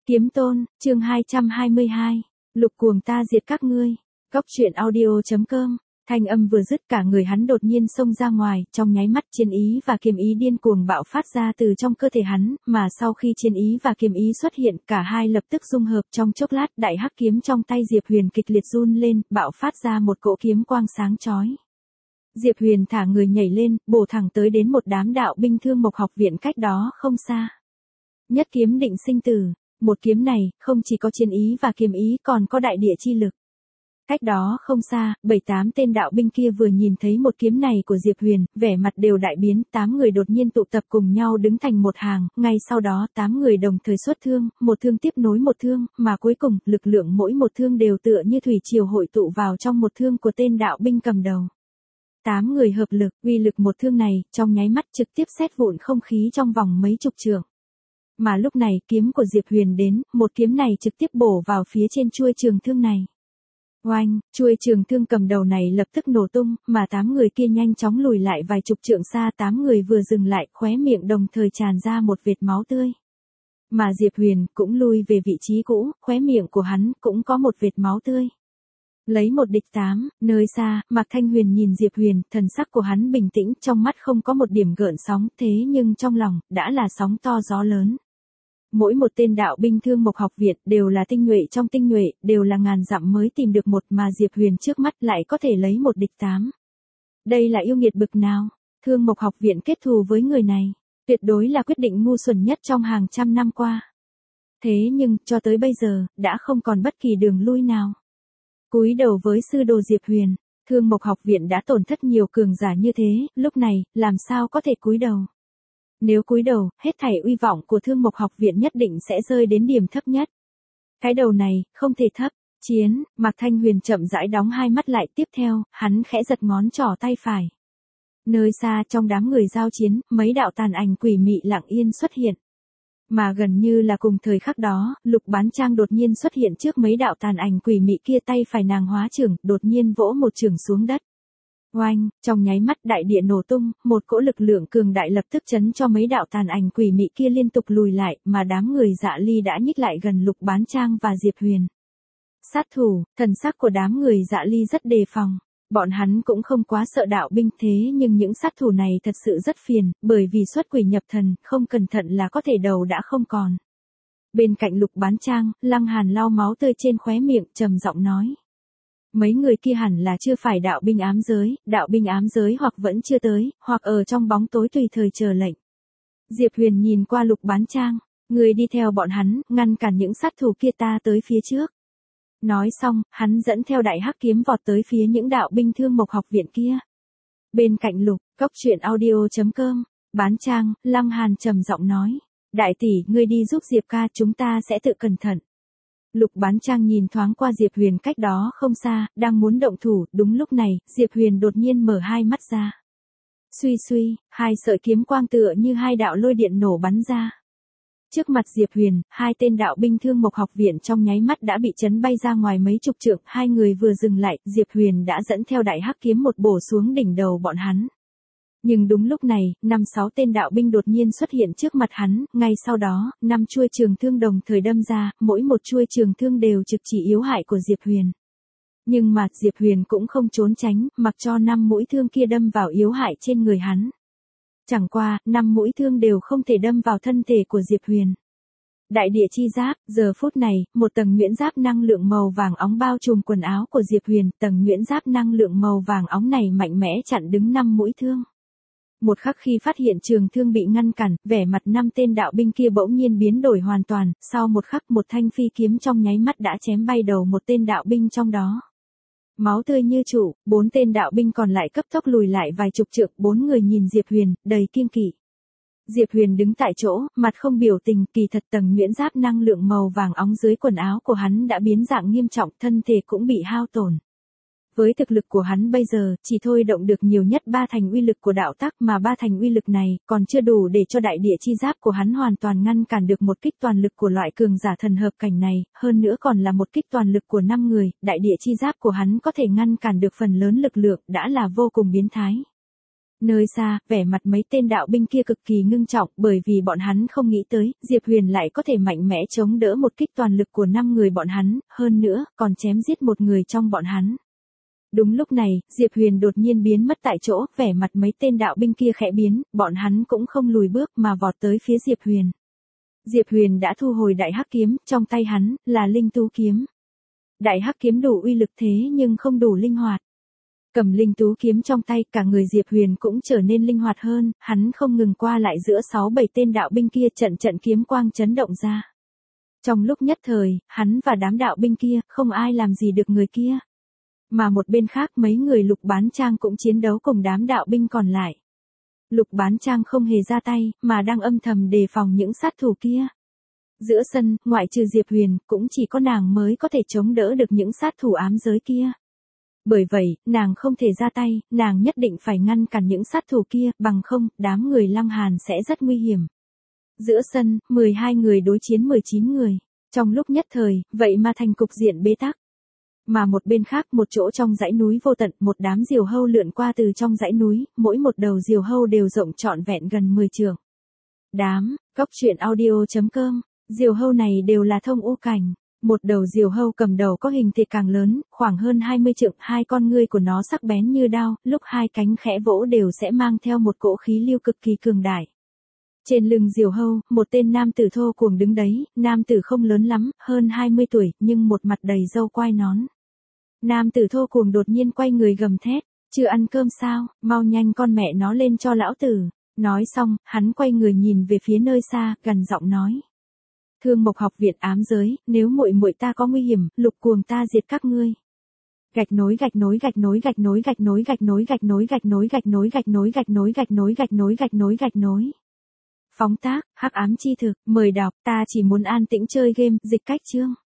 Kiếm Tôn, chương 222. Lục cuồng ta diệt các ngươi. Góc truyện audio.com. Thanh âm vừa dứt cả người hắn đột nhiên xông ra ngoài, trong nháy mắt chiến ý và kiếm ý điên cuồng bạo phát ra từ trong cơ thể hắn, mà sau khi chiến ý và kiếm ý xuất hiện, cả hai lập tức dung hợp trong chốc lát, đại hắc kiếm trong tay Diệp Huyền kịch liệt run lên, bạo phát ra một cỗ kiếm quang sáng chói. Diệp Huyền thả người nhảy lên, bổ thẳng tới đến một đám đạo binh Thương Mộc học viện cách đó không xa. Nhất kiếm định sinh tử, một kiếm này, không chỉ có chiến ý và kiếm ý còn có đại địa chi lực. Cách đó không xa, 7-8 tên đạo binh kia vừa nhìn thấy một kiếm này của Diệp Huyền, vẻ mặt đều đại biến, 8 người đột nhiên tụ tập cùng nhau đứng thành một hàng, ngay sau đó 8 người đồng thời xuất thương, một thương tiếp nối một thương, mà cuối cùng, lực lượng mỗi một thương đều tựa như thủy triều hội tụ vào trong một thương của tên đạo binh cầm đầu. 8 người hợp lực, uy lực một thương này, trong nháy mắt trực tiếp xét vụn không khí trong vòng mấy chục trượng. Mà lúc này, kiếm của Diệp Huyền đến, một kiếm này trực tiếp bổ vào phía trên chuôi trường thương này. Oanh, chuôi trường thương cầm đầu này lập tức nổ tung, mà 8 người kia nhanh chóng lùi lại vài chục trượng xa, 8 người vừa dừng lại, khóe miệng đồng thời tràn ra một vệt máu tươi. Mà Diệp Huyền cũng lui về vị trí cũ, khóe miệng của hắn cũng có một vệt máu tươi. Lấy một địch 8, nơi xa, Mạc Thanh Huyền nhìn Diệp Huyền, thần sắc của hắn bình tĩnh, trong mắt không có một điểm gợn sóng, thế nhưng trong lòng, đã là sóng to gió lớn. Mỗi một tên đạo binh Thương Mộc học viện đều là tinh nhuệ trong tinh nhuệ, đều là ngàn dặm mới tìm được một, mà Diệp Huyền trước mắt lại có thể lấy một địch 8. Đây là yêu nghiệt bực nào? Thương Mộc học viện kết thù với người này, tuyệt đối là quyết định ngu xuẩn nhất trong hàng trăm năm qua. Thế nhưng, cho tới bây giờ, đã không còn bất kỳ đường lui nào. Cúi đầu với sư đồ Diệp Huyền, Thương Mộc học viện đã tổn thất nhiều cường giả như thế, lúc này, làm sao có thể cúi đầu? Nếu cúi đầu, hết thảy uy vọng của Thương Mộc học viện nhất định sẽ rơi đến điểm thấp nhất. Cái đầu này, không thể thấp. Chiến, Mạc Thanh Huyền chậm rãi đóng hai mắt lại, tiếp theo, hắn khẽ giật ngón trỏ tay phải. Nơi xa trong đám người giao chiến, mấy đạo tàn ảnh quỷ mị lặng yên xuất hiện. Mà gần như là cùng thời khắc đó, Lục Bán Trang đột nhiên xuất hiện trước mấy đạo tàn ảnh quỷ mị kia, tay phải nàng hóa chưởng, đột nhiên vỗ một chưởng xuống đất. Oanh, trong nháy mắt đại địa nổ tung, một cỗ lực lượng cường đại lập tức chấn cho mấy đạo tàn ảnh quỷ mị kia liên tục lùi lại, mà đám người Dạ Ly đã nhích lại gần Lục Bán Trang và Diệp Huyền. Sát thủ, thần sắc của đám người Dạ Ly rất đề phòng. Bọn hắn cũng không quá sợ đạo binh, thế nhưng những sát thủ này thật sự rất phiền, bởi vì xuất quỷ nhập thần, không cẩn thận là có thể đầu đã không còn. Bên cạnh Lục Bán Trang, Lăng Hàn lau máu tươi trên khóe miệng, trầm giọng nói. Mấy người kia hẳn là chưa phải đạo binh ám giới hoặc vẫn chưa tới, hoặc ở trong bóng tối tùy thời chờ lệnh. Diệp Huyền nhìn qua Lục Bán Trang, người đi theo bọn hắn, ngăn cản những sát thủ kia ta tới phía trước. Nói xong, hắn dẫn theo đại hắc kiếm vọt tới phía những đạo binh Thương Mộc học viện kia. Bên cạnh Lục, Góc truyện audio.com, Bán Trang, Lăng Hàn trầm giọng nói, đại tỷ, ngươi đi giúp Diệp ca, chúng ta sẽ tự cẩn thận. Lục Bán Trang nhìn thoáng qua Diệp Huyền cách đó không xa, đang muốn động thủ, đúng lúc này, Diệp Huyền đột nhiên mở hai mắt ra. Suy suy, hai sợi kiếm quang tựa như hai đạo lôi điện nổ bắn ra. Trước mặt Diệp Huyền, hai tên đạo binh Thương Mộc học viện trong nháy mắt đã bị chấn bay ra ngoài mấy chục trượng, hai người vừa dừng lại, Diệp Huyền đã dẫn theo đại hắc kiếm một bổ xuống đỉnh đầu bọn hắn. Nhưng đúng lúc này, 5-6 tên đạo binh đột nhiên xuất hiện trước mặt hắn, ngay sau đó, 5 chuôi trường thương đồng thời đâm ra, mỗi một chuôi trường thương đều trực chỉ yếu hại của Diệp Huyền. Nhưng mà, Diệp Huyền cũng không trốn tránh, mặc cho 5 mũi thương kia đâm vào yếu hại trên người hắn. Chẳng qua, 5 mũi thương đều không thể đâm vào thân thể của Diệp Huyền. Đại địa chi giáp, giờ phút này, một tầng nhuyễn giáp năng lượng màu vàng óng bao trùm quần áo của Diệp Huyền, tầng nhuyễn giáp năng lượng màu vàng óng này mạnh mẽ chặn đứng 5 mũi thương. Một khắc khi phát hiện trường thương bị ngăn cản, vẻ mặt 5 tên đạo binh kia bỗng nhiên biến đổi hoàn toàn, sau một khắc một thanh phi kiếm trong nháy mắt đã chém bay đầu một tên đạo binh trong đó. Máu tươi như trụ, 4 tên đạo binh còn lại cấp tốc lùi lại vài chục trượng, 4 người nhìn Diệp Huyền, đầy kiêng kỵ. Diệp Huyền đứng tại chỗ, mặt không biểu tình, kỳ thật tầng nhuyễn giáp năng lượng màu vàng óng dưới quần áo của hắn đã biến dạng nghiêm trọng, thân thể cũng bị hao tổn. Với thực lực của hắn bây giờ, chỉ thôi động được nhiều nhất 3 thành uy lực của đạo tắc, mà 3 thành uy lực này, còn chưa đủ để cho đại địa chi giáp của hắn hoàn toàn ngăn cản được một kích toàn lực của loại cường giả thần hợp cảnh này, hơn nữa còn là một kích toàn lực của 5 người, đại địa chi giáp của hắn có thể ngăn cản được phần lớn lực lượng, đã là vô cùng biến thái. Nơi xa, vẻ mặt mấy tên đạo binh kia cực kỳ ngưng trọng bởi vì bọn hắn không nghĩ tới, Diệp Huyền lại có thể mạnh mẽ chống đỡ một kích toàn lực của 5 người bọn hắn, hơn nữa, còn chém giết một người trong bọn hắn. Đúng lúc này, Diệp Huyền đột nhiên biến mất tại chỗ, vẻ mặt mấy tên đạo binh kia khẽ biến, bọn hắn cũng không lùi bước mà vọt tới phía Diệp Huyền. Diệp Huyền đã thu hồi đại hắc kiếm, trong tay hắn, là linh tú kiếm. Đại hắc kiếm đủ uy lực thế nhưng không đủ linh hoạt. Cầm linh tú kiếm trong tay, cả người Diệp Huyền cũng trở nên linh hoạt hơn, hắn không ngừng qua lại giữa 6-7 tên đạo binh kia, trận kiếm quang chấn động ra. Trong lúc nhất thời, hắn và đám đạo binh kia, không ai làm gì được người kia. Mà một bên khác mấy người Lục Bán Trang cũng chiến đấu cùng đám đạo binh còn lại. Lục Bán Trang không hề ra tay, mà đang âm thầm đề phòng những sát thủ kia. Giữa sân, ngoại trừ Diệp Huyền, cũng chỉ có nàng mới có thể chống đỡ được những sát thủ ám giới kia. Bởi vậy, nàng không thể ra tay, nàng nhất định phải ngăn cản những sát thủ kia, bằng không, đám người Lăng Hàn sẽ rất nguy hiểm. Giữa sân, 12 người đối chiến 19 người. Trong lúc nhất thời, vậy mà thành cục diện bế tắc. Mà một bên khác, một chỗ trong dãy núi vô tận, một đám diều hâu lượn qua từ trong dãy núi, mỗi một đầu diều hâu đều rộng trọn vẹn gần 10 trượng. Cóc truyện audio.com, diều hâu này đều là thông u cảnh. Một đầu diều hâu cầm đầu có hình thể càng lớn, khoảng hơn 20 trượng, hai con ngươi của nó sắc bén như đao, lúc hai cánh khẽ vỗ đều sẽ mang theo một cỗ khí lưu cực kỳ cường đại. Trên lưng diều hâu, một tên nam tử thô cuồng đứng đấy, nam tử không lớn lắm, hơn 20 tuổi, nhưng một mặt đầy râu quai nón. Nam tử thô cuồng đột nhiên quay người gầm thét, chưa ăn cơm sao, mau nhanh con mẹ nó lên cho lão tử. Nói xong, hắn quay người nhìn về phía nơi xa, gần giọng nói. Thương Mộc học viện ám giới, nếu muội muội ta có nguy hiểm, Lục Cuồng ta diệt các ngươi. Gạch nối gạch nối gạch nối gạch nối gạch nối gạch nối gạch nối gạch nối gạch nối gạch nối gạch nối gạch nối gạch nối gạch nối gạch nối. Phóng tác, hắc ám chi thực, mời đọc, ta chỉ muốn an tĩnh chơi game, dịch cách chương.